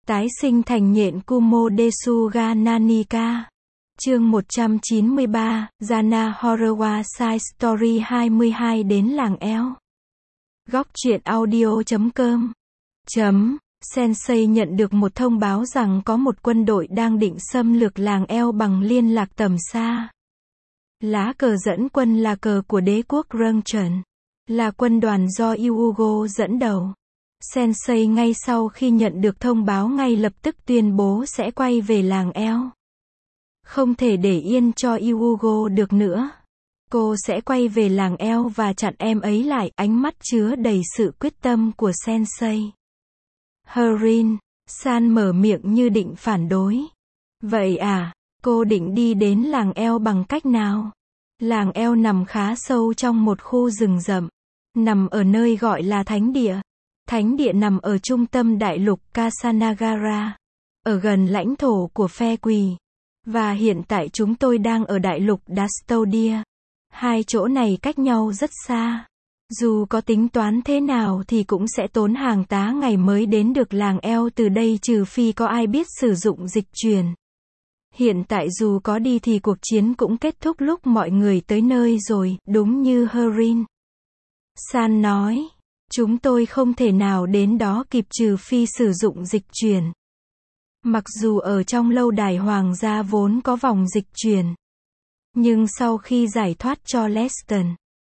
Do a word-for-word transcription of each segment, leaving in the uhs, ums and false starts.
Tái sinh thành nhện Kumo Desuga Nanika. Chương một trăm chín mươi ba, Jana Horror Side Story hai mươi hai đến làng eo. Góc truyện audio chấm com. Chấm. Sensei nhận được một thông báo rằng có một quân đội đang định xâm lược làng eo bằng liên lạc tầm xa. Lá cờ dẫn quân là cờ của đế quốc Rungchen, là quân đoàn do Yugo dẫn đầu. Sensei ngay sau khi nhận được thông báo ngay lập tức tuyên bố sẽ quay về làng eo. Không thể để yên cho Yugo được nữa. Cô sẽ quay về làng eo và chặn em ấy lại, ánh mắt chứa đầy sự quyết tâm của Sensei. Harin, San mở miệng như định phản đối. Vậy à, cô định đi đến làng eo bằng cách nào? Làng eo nằm khá sâu trong một khu rừng rậm, nằm ở nơi gọi là Thánh Địa. Thánh Địa nằm ở trung tâm đại lục Kasanagara, ở gần lãnh thổ của phe Quỳ. Và hiện tại chúng tôi đang ở đại lục Dastodia. Hai chỗ này cách nhau rất xa. Dù có tính toán thế nào thì cũng sẽ tốn hàng tá ngày mới đến được làng eo từ đây, trừ phi có ai biết sử dụng dịch truyền. Hiện tại dù có đi thì cuộc chiến cũng kết thúc lúc mọi người tới nơi rồi, đúng như Harin San nói. Chúng tôi không thể nào đến đó kịp trừ phi sử dụng dịch truyền. Mặc dù ở trong lâu đài hoàng gia vốn có vòng dịch truyền, nhưng sau khi giải thoát cho Leston,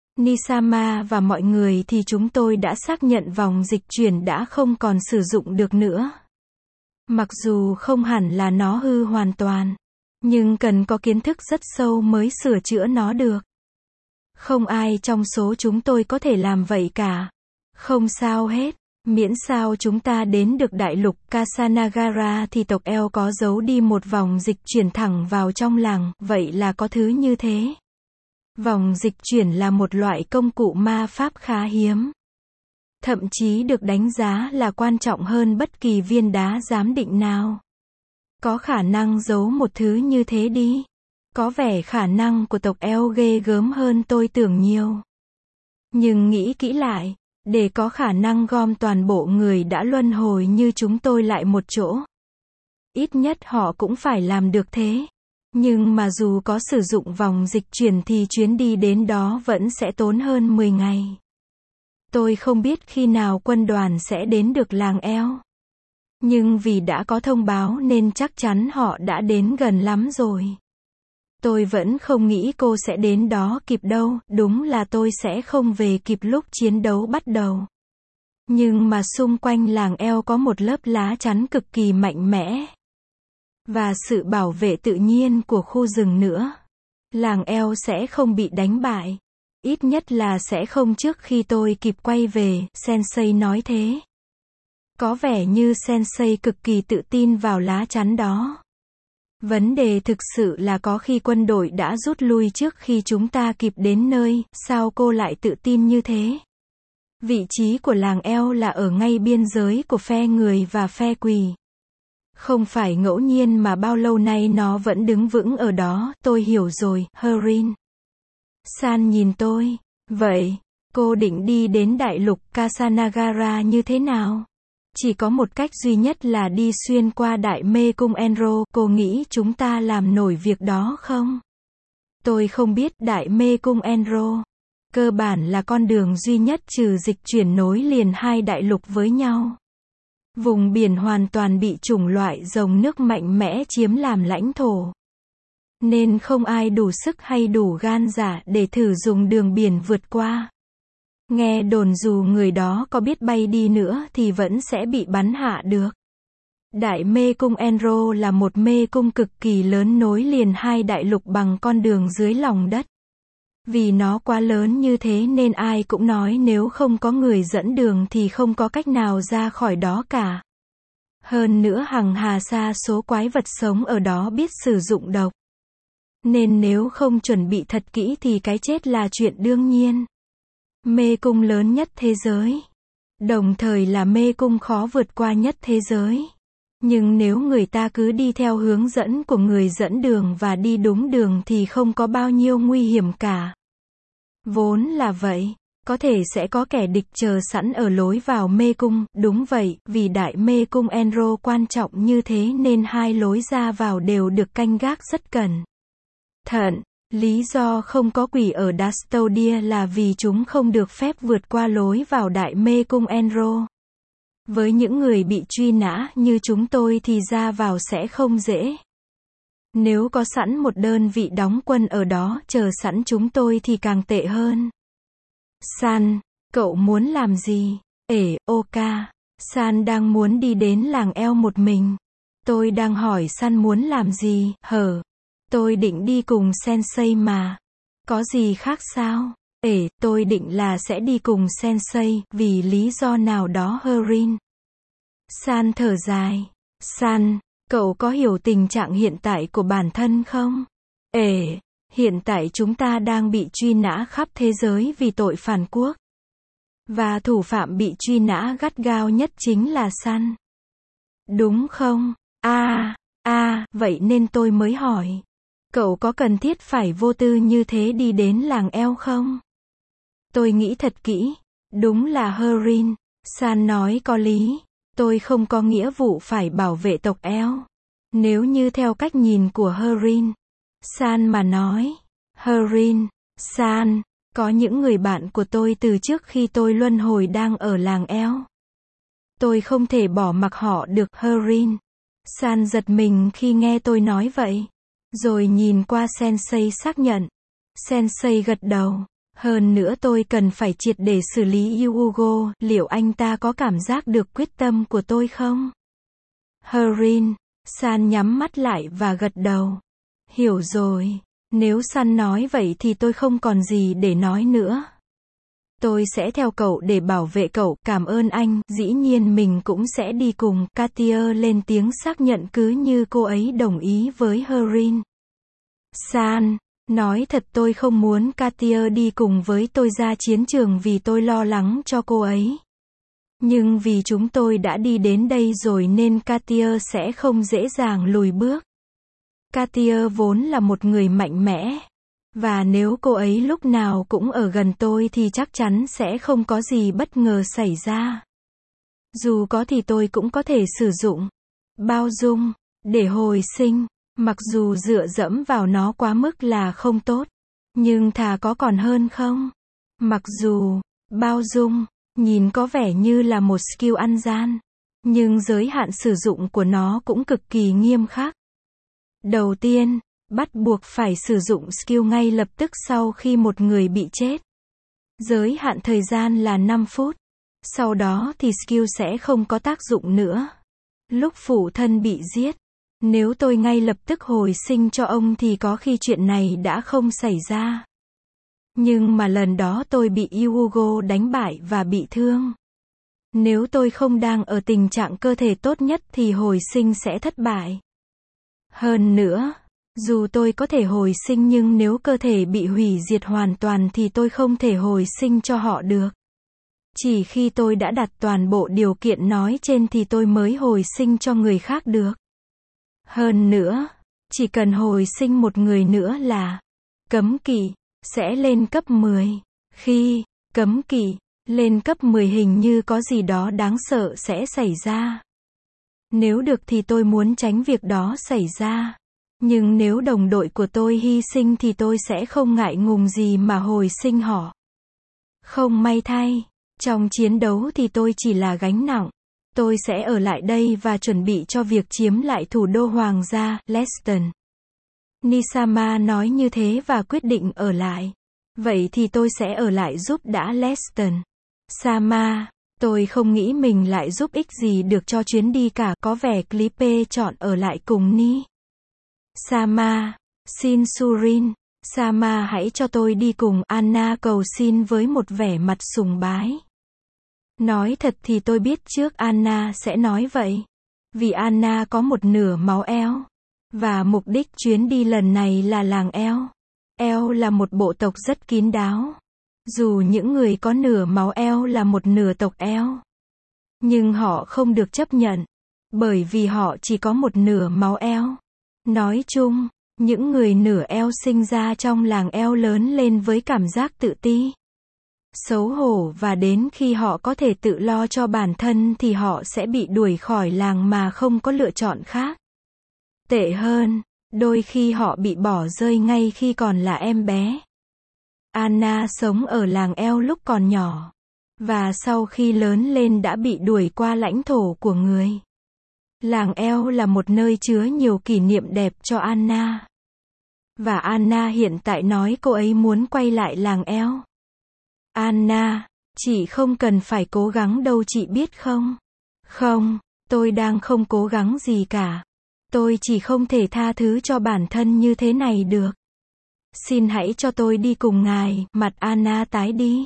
Nisama và mọi người thì chúng tôi đã xác nhận vòng dịch truyền đã không còn sử dụng được nữa. Mặc dù không hẳn là nó hư hoàn toàn, nhưng cần có kiến thức rất sâu mới sửa chữa nó được. Không ai trong số chúng tôi có thể làm vậy cả. Không sao hết, miễn sao chúng ta đến được đại lục Kasanagara thì tộc eo có giấu đi một vòng dịch chuyển thẳng vào trong làng, vậy là có thứ như thế. Vòng dịch chuyển là một loại công cụ ma pháp khá hiếm. Thậm chí được đánh giá là quan trọng hơn bất kỳ viên đá giám định nào. Có khả năng giấu một thứ như thế đi. Có vẻ khả năng của tộc eo ghê gớm hơn tôi tưởng nhiều. Nhưng nghĩ kỹ lại, để có khả năng gom toàn bộ người đã luân hồi như chúng tôi lại một chỗ, ít nhất họ cũng phải làm được thế. Nhưng mà dù có sử dụng vòng dịch chuyển thì chuyến đi đến đó vẫn sẽ tốn hơn mười ngày. Tôi không biết khi nào quân đoàn sẽ đến được làng eo. Nhưng vì đã có thông báo nên chắc chắn họ đã đến gần lắm rồi. Tôi vẫn không nghĩ cô sẽ đến đó kịp đâu, đúng là tôi sẽ không về kịp lúc chiến đấu bắt đầu. Nhưng mà xung quanh làng eo có một lớp lá chắn cực kỳ mạnh mẽ. Và sự bảo vệ tự nhiên của khu rừng nữa. Làng eo sẽ không bị đánh bại. Ít nhất là sẽ không trước khi tôi kịp quay về, Sensei nói thế. Có vẻ như Sensei cực kỳ tự tin vào lá chắn đó. Vấn đề thực sự là có khi quân đội đã rút lui trước khi chúng ta kịp đến nơi, sao cô lại tự tin như thế? Vị trí của làng eo là ở ngay biên giới của phe người và phe Quỳ. Không phải ngẫu nhiên mà bao lâu nay nó vẫn đứng vững ở đó, tôi hiểu rồi, Harin San nhìn tôi. Vậy, cô định đi đến đại lục Kasanagara như thế nào? Chỉ có một cách duy nhất là đi xuyên qua đại mê cung Enro, cô nghĩ chúng ta làm nổi việc đó không? Tôi không biết đại mê cung Enro. Cơ bản là con đường duy nhất trừ dịch chuyển nối liền hai đại lục với nhau. Vùng biển hoàn toàn bị chủng loại rồng nước mạnh mẽ chiếm làm lãnh thổ. Nên không ai đủ sức hay đủ gan dạ để thử dùng đường biển vượt qua. Nghe đồn dù người đó có biết bay đi nữa thì vẫn sẽ bị bắn hạ được. Đại mê cung Enro là một mê cung cực kỳ lớn nối liền hai đại lục bằng con đường dưới lòng đất. Vì nó quá lớn như thế nên ai cũng nói nếu không có người dẫn đường thì không có cách nào ra khỏi đó cả. Hơn nữa hằng hà sa số quái vật sống ở đó biết sử dụng độc. Nên nếu không chuẩn bị thật kỹ thì cái chết là chuyện đương nhiên. Mê cung lớn nhất thế giới. Đồng thời là mê cung khó vượt qua nhất thế giới. Nhưng nếu người ta cứ đi theo hướng dẫn của người dẫn đường và đi đúng đường thì không có bao nhiêu nguy hiểm cả. Vốn là vậy. Có thể sẽ có kẻ địch chờ sẵn ở lối vào mê cung, đúng vậy, vì đại mê cung Enro quan trọng như thế nên hai lối ra vào đều được canh gác rất cẩn thận. Lý do không có quỷ ở Dastodia là vì chúng không được phép vượt qua lối vào đại mê cung Enro. Với những người bị truy nã như chúng tôi thì ra vào sẽ không dễ. Nếu có sẵn một đơn vị đóng quân ở đó chờ sẵn chúng tôi thì càng tệ hơn. San, cậu muốn làm gì? Ể, Oka. San đang muốn đi đến làng eo một mình. Tôi đang hỏi San muốn làm gì? Hở. Tôi định đi cùng Sensei mà. Có gì khác sao? Ể, tôi định là sẽ đi cùng Sensei, vì lý do nào đó Herin. San thở dài. San, cậu có hiểu tình trạng hiện tại của bản thân không? Ể, hiện tại chúng ta đang bị truy nã khắp thế giới vì tội phản quốc. Và thủ phạm bị truy nã gắt gao nhất chính là San. Đúng không? À, à, vậy nên tôi mới hỏi. Cậu có cần thiết phải vô tư như thế đi đến làng eo không? Tôi nghĩ thật kỹ. Đúng là Herin. San nói có lý. Tôi không có nghĩa vụ phải bảo vệ tộc eo. Nếu như theo cách nhìn của Herin. San mà nói. Herin, San, có những người bạn của tôi từ trước khi tôi luân hồi đang ở làng eo. Tôi không thể bỏ mặc họ được. Herin. San giật mình khi nghe tôi nói vậy. Rồi nhìn qua Sensei xác nhận. Sensei gật đầu. Hơn nữa tôi cần phải triệt để xử lý Yugo, liệu anh ta có cảm giác được quyết tâm của tôi không? Herin. San nhắm mắt lại và gật đầu. Hiểu rồi. Nếu San nói vậy thì tôi không còn gì để nói nữa. Tôi sẽ theo cậu để bảo vệ cậu, cảm ơn anh, dĩ nhiên mình cũng sẽ đi cùng. Katia lên tiếng xác nhận cứ như cô ấy đồng ý với Herin. San, nói thật tôi không muốn Katia đi cùng với tôi ra chiến trường vì tôi lo lắng cho cô ấy. Nhưng vì chúng tôi đã đi đến đây rồi nên Katia sẽ không dễ dàng lùi bước. Katia vốn là một người mạnh mẽ. Và nếu cô ấy lúc nào cũng ở gần tôi thì chắc chắn sẽ không có gì bất ngờ xảy ra. Dù có thì tôi cũng có thể sử dụng bao dung để hồi sinh. Mặc dù dựa dẫm vào nó quá mức là không tốt. Nhưng thà có còn hơn không? Mặc dù bao dung nhìn có vẻ như là một skill ăn gian. Nhưng giới hạn sử dụng của nó cũng cực kỳ nghiêm khắc. Đầu tiên, bắt buộc phải sử dụng skill ngay lập tức sau khi một người bị chết. Giới hạn thời gian là năm phút. Sau đó thì skill sẽ không có tác dụng nữa. Lúc phụ thân bị giết, nếu tôi ngay lập tức hồi sinh cho ông thì có khi chuyện này đã không xảy ra. Nhưng mà lần đó tôi bị Yugo đánh bại và bị thương. Nếu tôi không đang ở tình trạng cơ thể tốt nhất thì hồi sinh sẽ thất bại. Hơn nữa, dù tôi có thể hồi sinh nhưng nếu cơ thể bị hủy diệt hoàn toàn thì tôi không thể hồi sinh cho họ được. Chỉ khi tôi đã đặt toàn bộ điều kiện nói trên thì tôi mới hồi sinh cho người khác được. Hơn nữa, chỉ cần hồi sinh một người nữa là cấm kỵ sẽ lên cấp mười. Khi cấm kỵ lên cấp mười hình như có gì đó đáng sợ sẽ xảy ra. Nếu được thì tôi muốn tránh việc đó xảy ra. Nhưng nếu đồng đội của tôi hy sinh thì tôi sẽ không ngại ngùng gì mà hồi sinh họ. Không may thay, trong chiến đấu thì tôi chỉ là gánh nặng. Tôi sẽ ở lại đây và chuẩn bị cho việc chiếm lại thủ đô hoàng gia, Leston. Nisama nói như thế và quyết định ở lại. Vậy thì tôi sẽ ở lại giúp đã Leston. Sama, tôi không nghĩ mình lại giúp ích gì được cho chuyến đi cả, có vẻ Clippe chọn ở lại cùng Ni. Sama, xin Surin, Sama hãy cho tôi đi cùng, Anna cầu xin với một vẻ mặt sùng bái. Nói thật thì tôi biết trước Anna sẽ nói vậy. Vì Anna có một nửa máu eo. Và mục đích chuyến đi lần này là làng eo. Eo là một bộ tộc rất kín đáo. Dù những người có nửa máu eo là một nửa tộc eo. Nhưng họ không được chấp nhận. Bởi vì họ chỉ có một nửa máu eo. Nói chung, những người nửa eo sinh ra trong làng eo lớn lên với cảm giác tự ti. xấu hổ và đến khi họ có thể tự lo cho bản thân thì họ sẽ bị đuổi khỏi làng mà không có lựa chọn khác. Tệ hơn, đôi khi họ bị bỏ rơi ngay khi còn là em bé. Anna sống ở làng eo lúc còn nhỏ, và sau khi lớn lên đã bị đuổi qua lãnh thổ của người. Làng eo là một nơi chứa nhiều kỷ niệm đẹp cho Anna. Và Anna hiện tại nói cô ấy muốn quay lại làng eo. Anna, chị không cần phải cố gắng đâu chị biết không? Không, tôi đang không cố gắng gì cả. Tôi chỉ không thể tha thứ cho bản thân như thế này được. Xin hãy cho tôi đi cùng ngài, mặt Anna tái đi.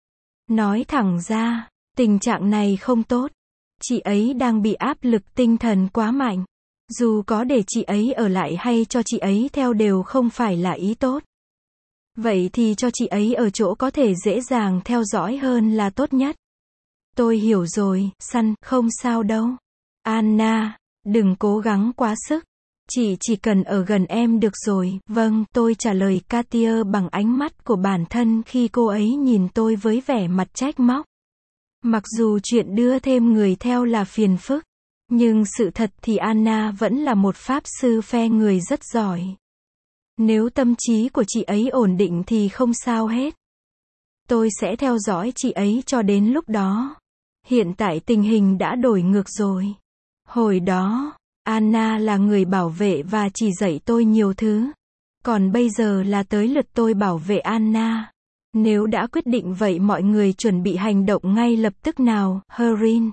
Nói thẳng ra, tình trạng này không tốt. Chị ấy đang bị áp lực tinh thần quá mạnh. Dù có để chị ấy ở lại hay cho chị ấy theo đều không phải là ý tốt. Vậy thì cho chị ấy ở chỗ có thể dễ dàng theo dõi hơn là tốt nhất. Tôi hiểu rồi, Sun, không sao đâu. Anna, đừng cố gắng quá sức. Chị chỉ cần ở gần em được rồi. Vâng, tôi trả lời Katia bằng ánh mắt của bản thân khi cô ấy nhìn tôi với vẻ mặt trách móc. Mặc dù chuyện đưa thêm người theo là phiền phức, nhưng sự thật thì Anna vẫn là một pháp sư phe người rất giỏi. Nếu tâm trí của chị ấy ổn định thì không sao hết. Tôi sẽ theo dõi chị ấy cho đến lúc đó. Hiện tại tình hình đã đổi ngược rồi. Hồi đó, Anna là người bảo vệ và chỉ dạy tôi nhiều thứ. Còn bây giờ là tới lượt tôi bảo vệ Anna. Nếu đã quyết định vậy mọi người chuẩn bị hành động ngay lập tức nào, Herin.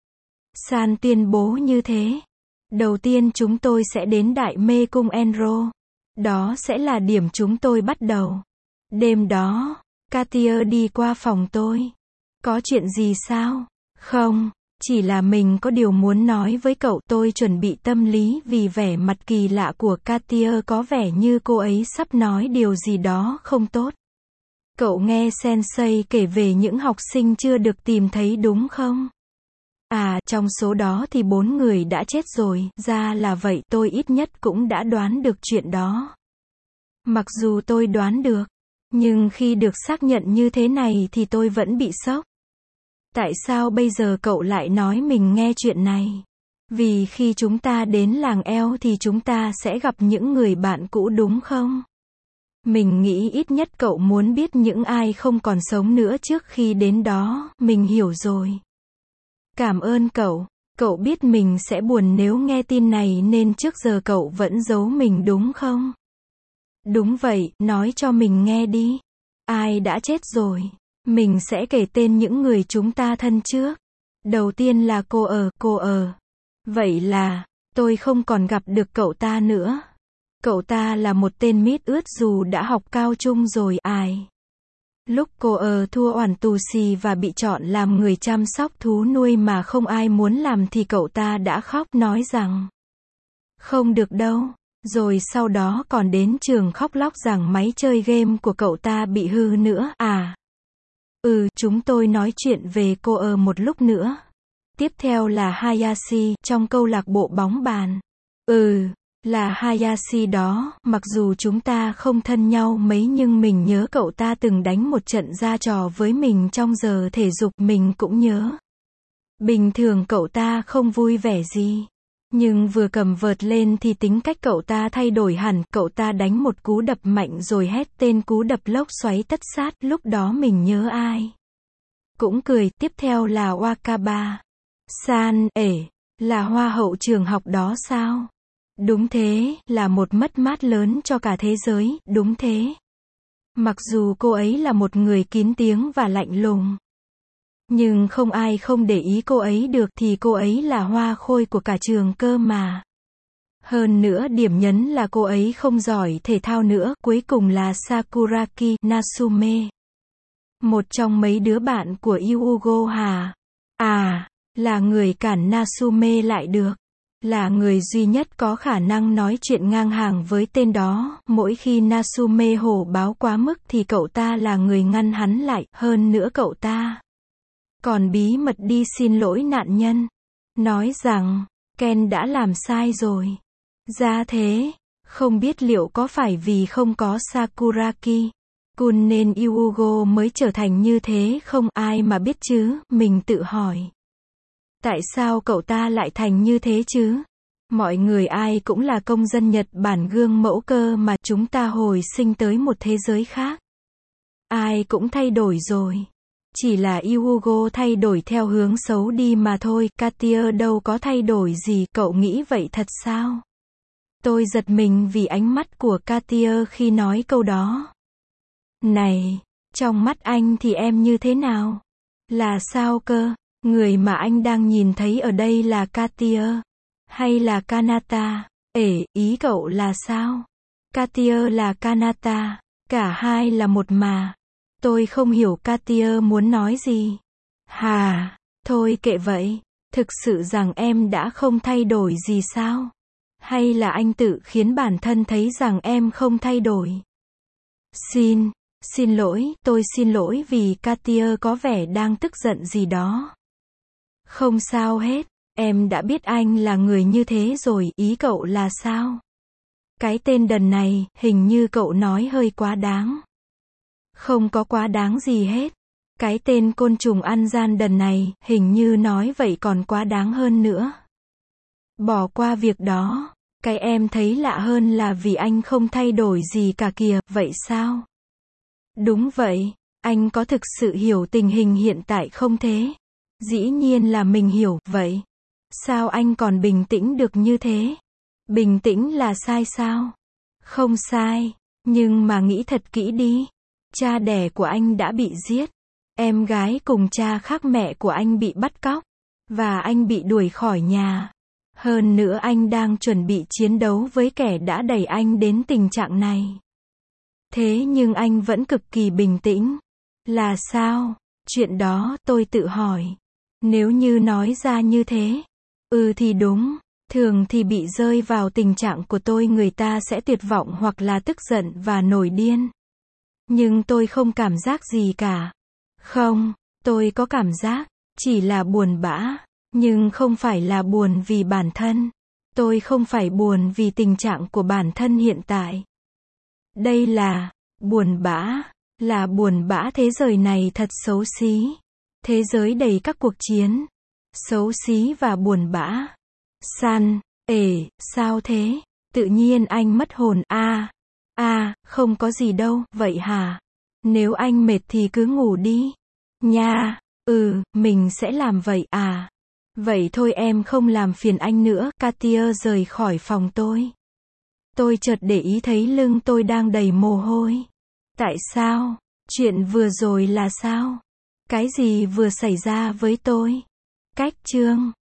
San tuyên bố như thế. Đầu tiên chúng tôi sẽ đến Đại Mê Cung Enro. Đó sẽ là điểm chúng tôi bắt đầu. Đêm đó, Katia đi qua phòng tôi. Có chuyện gì sao? Không, chỉ là mình có điều muốn nói với cậu. Tôi chuẩn bị tâm lý vì vẻ mặt kỳ lạ của Katia có vẻ như cô ấy sắp nói điều gì đó không tốt. Cậu nghe Sensei kể về những học sinh chưa được tìm thấy đúng không? À, trong số đó thì bốn người đã chết rồi, ra là vậy, tôi ít nhất cũng đã đoán được chuyện đó. Mặc dù tôi đoán được, nhưng khi được xác nhận như thế này thì tôi vẫn bị sốc. Tại sao bây giờ cậu lại nói mình nghe chuyện này? Vì khi chúng ta đến làng eo thì chúng ta sẽ gặp những người bạn cũ đúng không? Mình nghĩ ít nhất cậu muốn biết những ai không còn sống nữa trước khi đến đó, mình hiểu rồi. Cảm ơn cậu, cậu biết mình sẽ buồn nếu nghe tin này nên trước giờ cậu vẫn giấu mình đúng không? Đúng vậy, nói cho mình nghe đi. Ai đã chết rồi? Mình sẽ kể tên những người chúng ta thân trước. Đầu tiên là cô ở, cô ở. Vậy là, tôi không còn gặp được cậu ta nữa. Cậu ta là một tên mít ướt dù đã học cao trung rồi, ai. Lúc cô ở thua oản tù xì và bị chọn làm người chăm sóc thú nuôi mà không ai muốn làm thì cậu ta đã khóc nói rằng không được đâu. Rồi sau đó còn đến trường khóc lóc rằng máy chơi game của cậu ta bị hư nữa, à. Ừ, chúng tôi nói chuyện về cô ở một lúc nữa. Tiếp theo là Hayashi, trong câu lạc bộ bóng bàn. Ừ, là Hayashi đó, mặc dù chúng ta không thân nhau mấy nhưng mình nhớ cậu ta từng đánh một trận ra trò với mình trong giờ thể dục, mình cũng nhớ. Bình thường cậu ta không vui vẻ gì. Nhưng vừa cầm vợt lên thì tính cách cậu ta thay đổi hẳn, cậu ta đánh một cú đập mạnh rồi hét tên cú đập lốc xoáy tất sát, lúc đó mình nhớ ai. Cũng cười, tiếp theo là Wakaba. San, ể, là hoa hậu trường học đó sao? Đúng thế, là một mất mát lớn cho cả thế giới, đúng thế. Mặc dù cô ấy là một người kín tiếng và lạnh lùng. Nhưng không ai không để ý cô ấy được thì cô ấy là hoa khôi của cả trường cơ mà. Hơn nữa điểm nhấn là cô ấy không giỏi thể thao nữa. Cuối cùng là Sakuraki Natsume. Một trong mấy đứa bạn của Yugo Hà. À, là người cản Natsume lại được. Là người duy nhất có khả năng nói chuyện ngang hàng với tên đó. Mỗi khi Natsume hổ báo quá mức thì cậu ta là người ngăn hắn lại. Hơn nữa cậu ta còn bí mật đi xin lỗi nạn nhân. Nói rằng, Ken đã làm sai rồi. Ra thế, không biết liệu có phải vì không có Sakuraki Kun nên Hugo mới trở thành như thế không ai mà biết chứ, mình tự hỏi. Tại sao cậu ta lại thành như thế chứ? Mọi người ai cũng là công dân Nhật Bản gương mẫu cơ mà, chúng ta hồi sinh tới một thế giới khác. Ai cũng thay đổi rồi. Chỉ là Hugo thay đổi theo hướng xấu đi mà thôi, Katia đâu có thay đổi gì, cậu nghĩ vậy thật sao? Tôi giật mình vì ánh mắt của Katia khi nói câu đó. Này, trong mắt anh thì em như thế nào? Là sao cơ? Người mà anh đang nhìn thấy ở đây là Katia? Hay là Kanata? Ể, ý cậu là sao? Katia là Kanata. Cả hai là một mà. Tôi không hiểu Katia muốn nói gì. Hà, thôi kệ vậy. Thực sự rằng em đã không thay đổi gì sao? Hay là anh tự khiến bản thân thấy rằng em không thay đổi? Xin, xin lỗi, tôi xin lỗi vì Katia có vẻ đang tức giận gì đó. Không sao hết, em đã biết anh là người như thế rồi, ý cậu là sao? Cái tên đần này, hình như cậu nói hơi quá đáng. Không có quá đáng gì hết. Cái tên côn trùng ăn gian đần này, hình như nói vậy còn quá đáng hơn nữa. Bỏ qua việc đó. Cái em thấy lạ hơn là vì anh không thay đổi gì cả kìa, vậy sao? Đúng vậy, anh có thực sự hiểu tình hình hiện tại không thế? Dĩ nhiên là mình hiểu, vậy. Sao anh còn bình tĩnh được như thế? Bình tĩnh là sai sao? Không sai, nhưng mà nghĩ thật kỹ đi. Cha đẻ của anh đã bị giết. Em gái cùng cha khác mẹ của anh bị bắt cóc. Và anh bị đuổi khỏi nhà. Hơn nữa anh đang chuẩn bị chiến đấu với kẻ đã đẩy anh đến tình trạng này. Thế nhưng anh vẫn cực kỳ bình tĩnh. Là sao? Chuyện đó, tôi tự hỏi. Nếu như nói ra như thế. Ừ thì đúng. Thường thì bị rơi vào tình trạng của tôi người ta sẽ tuyệt vọng hoặc là tức giận và nổi điên. Nhưng tôi không cảm giác gì cả. Không, tôi có cảm giác. Chỉ là buồn bã. Nhưng không phải là buồn vì bản thân. Tôi không phải buồn vì tình trạng của bản thân hiện tại. Đây là buồn bã, là buồn bã thế giới này thật xấu xí. Thế giới đầy các cuộc chiến, xấu xí và buồn bã. San, ể, sao thế? Tự nhiên anh mất hồn, a à, a à, không có gì đâu, vậy hả? Nếu anh mệt thì cứ ngủ đi. Nha, ừ, mình sẽ làm vậy à. Vậy thôi em không làm phiền anh nữa. Katia rời khỏi phòng tôi. Tôi chợt để ý thấy lưng tôi đang đầy mồ hôi. Tại sao? Chuyện vừa rồi là sao? Cái gì vừa xảy ra với tôi? Cách chương